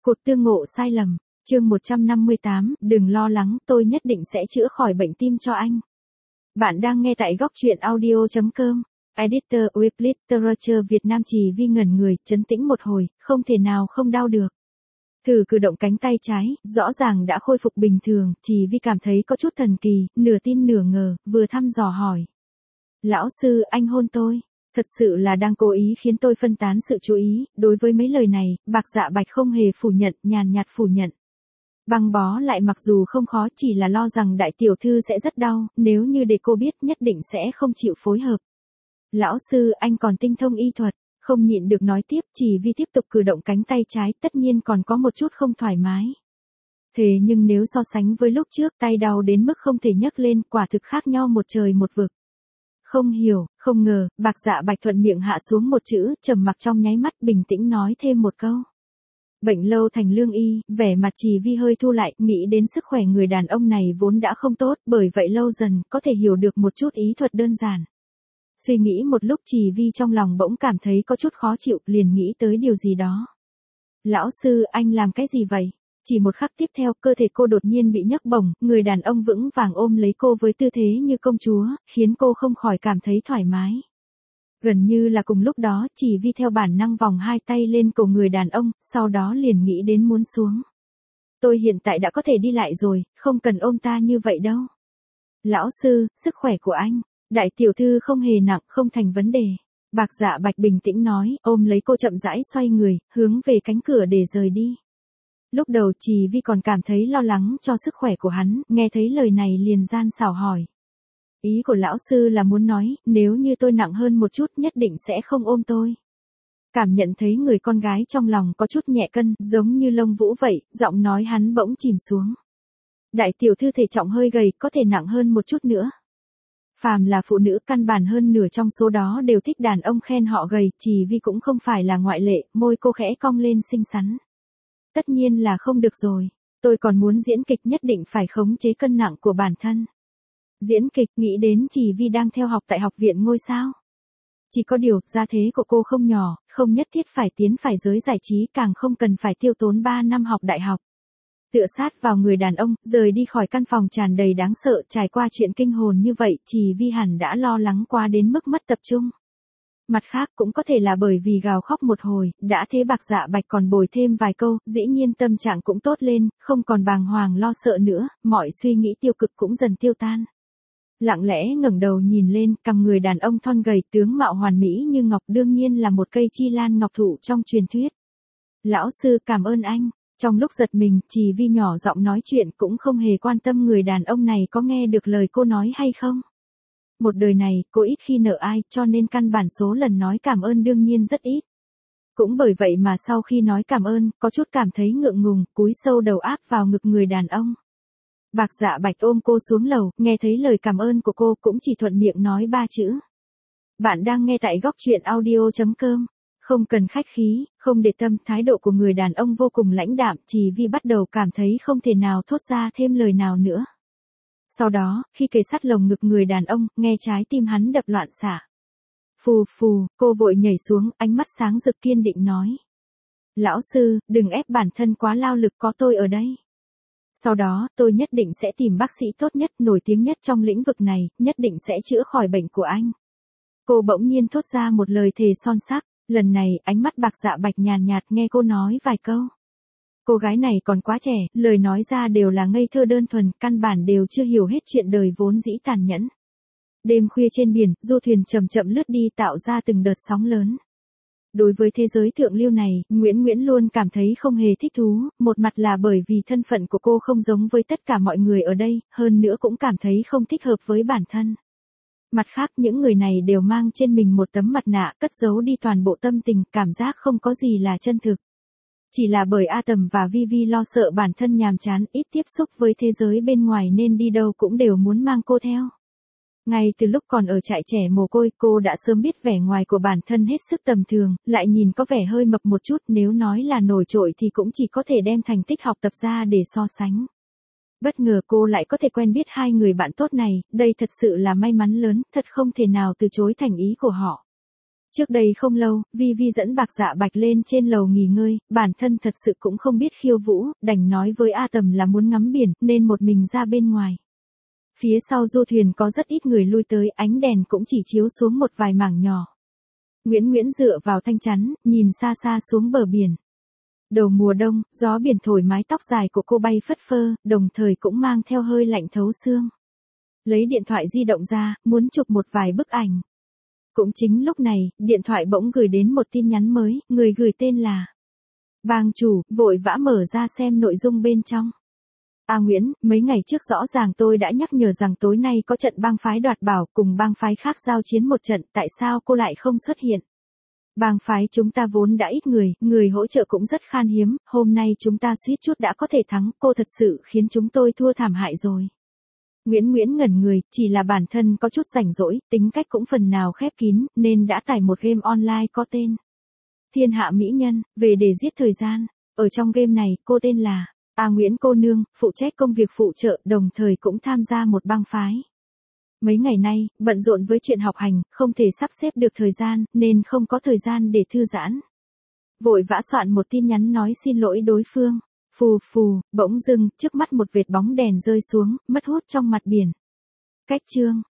Cuộc tương ngộ sai lầm, chương 158, đừng lo lắng, tôi nhất định sẽ chữa khỏi bệnh tim cho anh. Bạn đang nghe tại góc truyện audio.com. Editor with Literature Việt Nam. Chỉ Vi ngẩn người, trấn tĩnh một hồi, không thể nào không đau được. Thử cử động cánh tay trái, rõ ràng đã khôi phục bình thường, Chỉ Vi cảm thấy có chút thần kỳ, nửa tin nửa ngờ, vừa thăm dò hỏi. Lão sư, anh hôn tôi. Thật sự là đang cố ý khiến tôi phân tán sự chú ý, đối với mấy lời này, Bạc Dạ Bạch không hề phủ nhận, nhàn nhạt phủ nhận. Băng bó lại mặc dù không khó, chỉ là lo rằng đại tiểu thư sẽ rất đau, nếu như để cô biết nhất định sẽ không chịu phối hợp. Lão sư, anh còn tinh thông y thuật, không nhịn được nói tiếp. Chỉ Vi tiếp tục cử động cánh tay trái, tất nhiên còn có một chút không thoải mái. Thế nhưng nếu so sánh với lúc trước, tay đau đến mức không thể nhấc lên, quả thực khác nhau một trời một vực. Không hiểu, không ngờ, Bạc Dạ Bạch thuận miệng hạ xuống một chữ, trầm mặc trong nháy mắt, bình tĩnh nói thêm một câu. Bệnh lâu thành lương y, vẻ mặt Chỉ Vi hơi thu lại, nghĩ đến sức khỏe người đàn ông này vốn đã không tốt, bởi vậy lâu dần, có thể hiểu được một chút ý thuật đơn giản. Suy nghĩ một lúc, Chỉ Vi trong lòng bỗng cảm thấy có chút khó chịu, liền nghĩ tới điều gì đó. Lão sư, anh làm cái gì vậy? Chỉ một khắc tiếp theo, cơ thể cô đột nhiên bị nhấc bổng, người đàn ông vững vàng ôm lấy cô với tư thế như công chúa, khiến cô không khỏi cảm thấy thoải mái. Gần như là cùng lúc đó, Chỉ Vi theo bản năng vòng hai tay lên cổ người đàn ông, sau đó liền nghĩ đến muốn xuống. Tôi hiện tại đã có thể đi lại rồi, không cần ôm ta như vậy đâu. Lão sư, sức khỏe của anh, đại tiểu thư không hề nặng, không thành vấn đề. Bạc Dạ Bạch bình tĩnh nói, ôm lấy cô chậm rãi xoay người, hướng về cánh cửa để rời đi. Lúc đầu Chỉ Vi còn cảm thấy lo lắng cho sức khỏe của hắn, nghe thấy lời này liền gian xảo hỏi. Ý của lão sư là muốn nói, nếu như tôi nặng hơn một chút nhất định sẽ không ôm tôi. Cảm nhận thấy người con gái trong lòng có chút nhẹ cân, giống như lông vũ vậy, giọng nói hắn bỗng chìm xuống. Đại tiểu thư thể trọng hơi gầy, có thể nặng hơn một chút nữa. Phàm là phụ nữ, căn bản hơn nửa trong số đó đều thích đàn ông khen họ gầy, Chỉ Vi cũng không phải là ngoại lệ, môi cô khẽ cong lên xinh xắn. Tất nhiên là không được rồi, tôi còn muốn diễn kịch, nhất định phải khống chế cân nặng của bản thân. Diễn kịch, nghĩ đến Chỉ Vi đang theo học tại học viện ngôi sao. Chỉ có điều, gia thế của cô không nhỏ, không nhất thiết phải tiến phải giới giải trí, càng không cần phải tiêu tốn 3 năm học đại học. Tựa sát vào người đàn ông, rời đi khỏi căn phòng tràn đầy đáng sợ, trải qua chuyện kinh hồn như vậy, Chỉ Vi hẳn đã lo lắng quá đến mức mất tập trung. Mặt khác cũng có thể là bởi vì gào khóc một hồi, đã thế Bạc Dạ Bạch còn bồi thêm vài câu, dĩ nhiên tâm trạng cũng tốt lên, không còn bàng hoàng lo sợ nữa, mọi suy nghĩ tiêu cực cũng dần tiêu tan. Lặng lẽ ngẩng đầu nhìn lên, cằm người đàn ông thon gầy, tướng mạo hoàn mỹ như ngọc, đương nhiên là một cây chi lan ngọc thụ trong truyền thuyết. Lão sư, cảm ơn anh. Trong lúc giật mình, Chỉ Vi nhỏ giọng nói chuyện, cũng không hề quan tâm người đàn ông này có nghe được lời cô nói hay không. Một đời này, cô ít khi nợ ai, cho nên căn bản số lần nói cảm ơn đương nhiên rất ít. Cũng bởi vậy mà sau khi nói cảm ơn, có chút cảm thấy ngượng ngùng, cúi sâu đầu áp vào ngực người đàn ông. Bạc Dạ Bạch ôm cô xuống lầu, nghe thấy lời cảm ơn của cô cũng chỉ thuận miệng nói 3 chữ. Bạn đang nghe tại góc truyện audio.com. Không cần khách khí, không để tâm, thái độ của người đàn ông vô cùng lãnh đạm, Chỉ Vi bắt đầu cảm thấy không thể nào thốt ra thêm lời nào nữa. Sau đó, khi kề sát lồng ngực người đàn ông, nghe trái tim hắn đập loạn xạ. Phù phù, cô vội nhảy xuống, ánh mắt sáng rực kiên định nói. Lão sư, đừng ép bản thân quá lao lực, có tôi ở đây. Sau đó, tôi nhất định sẽ tìm bác sĩ tốt nhất, nổi tiếng nhất trong lĩnh vực này, nhất định sẽ chữa khỏi bệnh của anh. Cô bỗng nhiên thốt ra một lời thề son sắc, lần này, ánh mắt Bạc Dạ Bạch nhàn nhạt nghe cô nói vài câu. Cô gái này còn quá trẻ, lời nói ra đều là ngây thơ đơn thuần, căn bản đều chưa hiểu hết chuyện đời vốn dĩ tàn nhẫn. Đêm khuya trên biển, du thuyền chậm chậm lướt đi tạo ra từng đợt sóng lớn. Đối với thế giới thượng lưu này, Nguyễn luôn cảm thấy không hề thích thú, một mặt là bởi vì thân phận của cô không giống với tất cả mọi người ở đây, hơn nữa cũng cảm thấy không thích hợp với bản thân. Mặt khác, những người này đều mang trên mình một tấm mặt nạ, cất giấu đi toàn bộ tâm tình, cảm giác không có gì là chân thực. Chỉ là bởi A Tầm và Vi Vi lo sợ bản thân nhàm chán, ít tiếp xúc với thế giới bên ngoài nên đi đâu cũng đều muốn mang cô theo. Ngay từ lúc còn ở trại trẻ mồ côi, cô đã sớm biết vẻ ngoài của bản thân hết sức tầm thường, lại nhìn có vẻ hơi mập một chút, nếu nói là nổi trội thì cũng chỉ có thể đem thành tích học tập ra để so sánh. Bất ngờ cô lại có thể quen biết 2 người bạn tốt này, đây thật sự là may mắn lớn, thật không thể nào từ chối thành ý của họ. Trước đây không lâu, Vi Vi dẫn Bạc Dạ Bạch lên trên lầu nghỉ ngơi, bản thân thật sự cũng không biết khiêu vũ, đành nói với A Tầm là muốn ngắm biển, nên một mình ra bên ngoài. Phía sau du thuyền có rất ít người lui tới, ánh đèn cũng chỉ chiếu xuống một vài mảng nhỏ. Nguyễn Nguyễn dựa vào thanh chắn, nhìn xa xa xuống bờ biển. Đầu mùa đông, gió biển thổi mái tóc dài của cô bay phất phơ, đồng thời cũng mang theo hơi lạnh thấu xương. Lấy điện thoại di động ra, muốn chụp một vài bức ảnh. Cũng chính lúc này, điện thoại bỗng gửi đến một tin nhắn mới, người gửi tên là Bang chủ, vội vã mở ra xem nội dung bên trong. A Nguyễn, mấy ngày trước rõ ràng tôi đã nhắc nhở rằng tối nay có trận bang phái đoạt bảo cùng bang phái khác giao chiến một trận, tại sao cô lại không xuất hiện? Bang phái chúng ta vốn đã ít người hỗ trợ cũng rất khan hiếm, hôm nay chúng ta suýt chút đã có thể thắng, cô thật sự khiến chúng tôi thua thảm hại rồi. Nguyễn Nguyễn ngẩn người, chỉ là bản thân có chút rảnh rỗi, tính cách cũng phần nào khép kín, nên đã tải một game online có tên Thiên Hạ Mỹ Nhân, về để giết thời gian. Ở trong game này, cô tên là A Nguyễn cô nương, phụ trách công việc phụ trợ, đồng thời cũng tham gia một bang phái. Mấy ngày nay, bận rộn với chuyện học hành, không thể sắp xếp được thời gian, nên không có thời gian để thư giãn. Vội vã soạn một tin nhắn nói xin lỗi đối phương. Phù phù, bỗng dưng, trước mắt một vệt bóng đèn rơi xuống, mất hút trong mặt biển. Cách chương.